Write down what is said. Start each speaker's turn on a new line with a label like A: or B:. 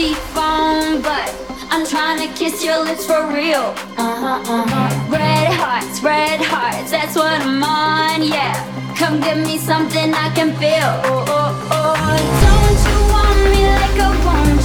A: phone, but I'm trying to kiss your lips for real. Red hearts, that's what I'm on, yeah. Come give me something I can feel. Oh, oh, oh. Don't you want me like I want